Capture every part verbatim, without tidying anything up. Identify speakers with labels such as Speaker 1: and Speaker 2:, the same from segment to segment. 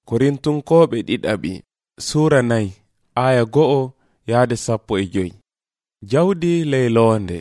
Speaker 1: Korintunkoɓe ɗiɗaɓi Sura nayi aya go'o yaade sappo e joyi. Jawdi leylonde.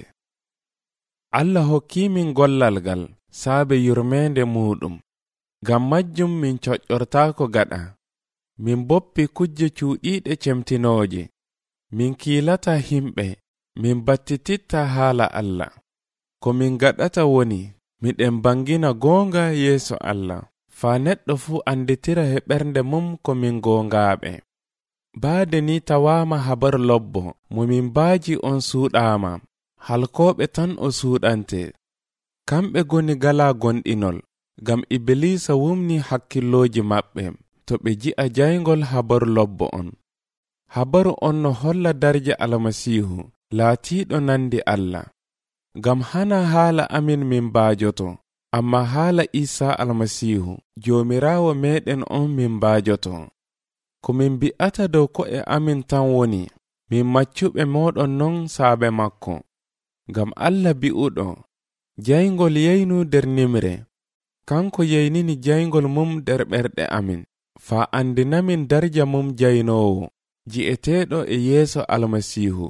Speaker 1: Allah hokkimin gollal gal saabe yurmende muɗum. Ngam majjum min coƴƴortaako gaɗa. Min boppi kujje cuuɗiiɗe cemtinooje. Min kiilata himɓe. Min battititta haala Allah. Ko min gaɗata woni miɗen bangina goonga yeeso Allah. Faa neɗɗo fuu anditira he ɓernde mum ko min goongaaɓe. Baade ni tawaama habaru lobbo mo min baaji on suuɗaama. Halkooɓe tan o suuɗante. Kamɓe goni galaa gonɗinol, ngam Ibilisa wumni hakkillooji maɓɓe to ɓe ji'a jayngol habaru lobbo on. Habaru on no holla darja Almasiihu laatiiɗo nandi Allah. Ngam hana haala amin min baajoto, amma haala Isaa Almasiihu Joomiraawo meɗen on min baajoto. Ko min bi'ata dow ko'e amin tan woni min maccuɓe moɗon non saabe makko. Ngam Allah bi'uɗo, jayngol yeynu der nimre, kanko yeynini jayngol mum der ɓerɗe amin, faa andinamin darja mum jaynoowo, ji'eteeɗo e yeeso Almasiihu.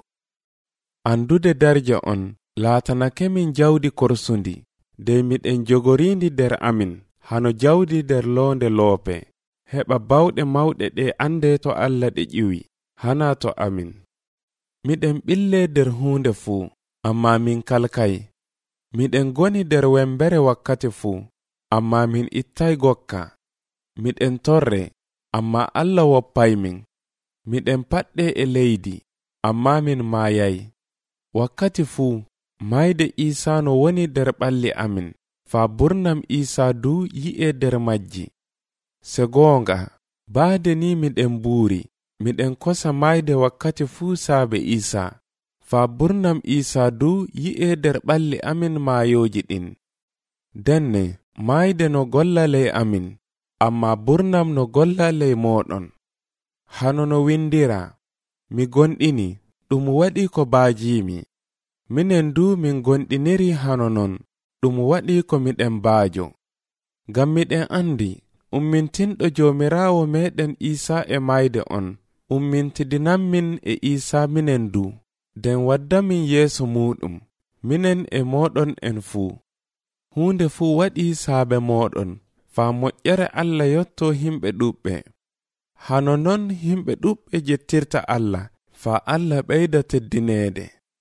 Speaker 1: Andude darja on laatanake min jawdi korsundi, de miɗen jogorindi der amin, hano jawdi der loonde loope, heɓa bawɗe mawɗe ɗe ande to Allah ɗe ƴiwi, hana to amin. Miɗen ɓille der huunde fuu, amma min kalkay. Miɗen goni der wembere wakkati fuu, amma min ittay gokka. Miɗen torre, amma Allah woppaymin. Miɗen paɗɗe e leydi, amma min maayay. Wakkati fuu, mayde Isaa no woni der ɓalli amin, faa burnam Isaa du yi'e der majji. Se goonga, baade ni miɗen buuri, miɗen kosa mayde wakkati fuu saabe Isaa, faa burnam Isaa du yi'e der ɓalli amin maayooji ɗin. Denne, mayde no golla ley amin, amma burnam no golla ley mooɗon. Hano no windira, mi gonɗini, ɗum waɗi ko baajiimi. Minen du min gonɗiniri hano non, ɗum waɗi ko miɗen baajo. Ngam miɗen andi, ummintinɗo Joomiraawo meɗen Isaa e mayde on, ummintidinanmin e Isaa minen du, den waddamin yeeso muɗum, minen e moɗon en fuu. Huunde fuu waɗi saabe moɗon, faa moƴƴere Allah yotto himɓe ɗuɓɓe. Hano non himɓe ɗuɓɓe jettirta Allah, faa Allah ɓeyda teddineede.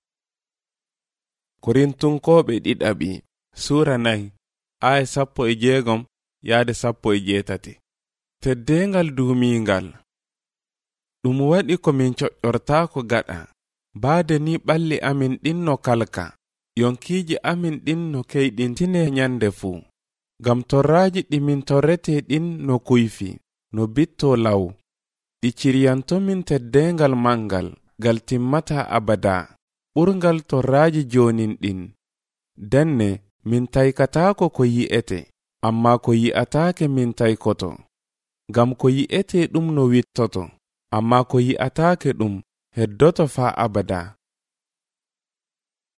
Speaker 1: Korintunkoɓe ɗiɗaɓi Sura nayi aya sappo e jeegom yaade sappo e jeetati. Teddengal duumingal. Ɗum waɗi ko min coƴƴortaako gaɗa. Baade ni ɓalli amin ɗin no kalka, yonkiiji amin ɗin no keyɗintine nyande fuu. Ngam torraaji ɗi min torrete ɗin no kuyfi, no bitto law. Ɗi ciryantomin teddengal mangal, gal timmata abada, ɓurgal torraaji jonin ɗin. Denne, min taykataako ko yi'ete, amma ko yi'ataake min taykoto. Ngam ko yi'ete ɗum no wittoto, amma ko yi'ataake ɗum heddoto faa abada.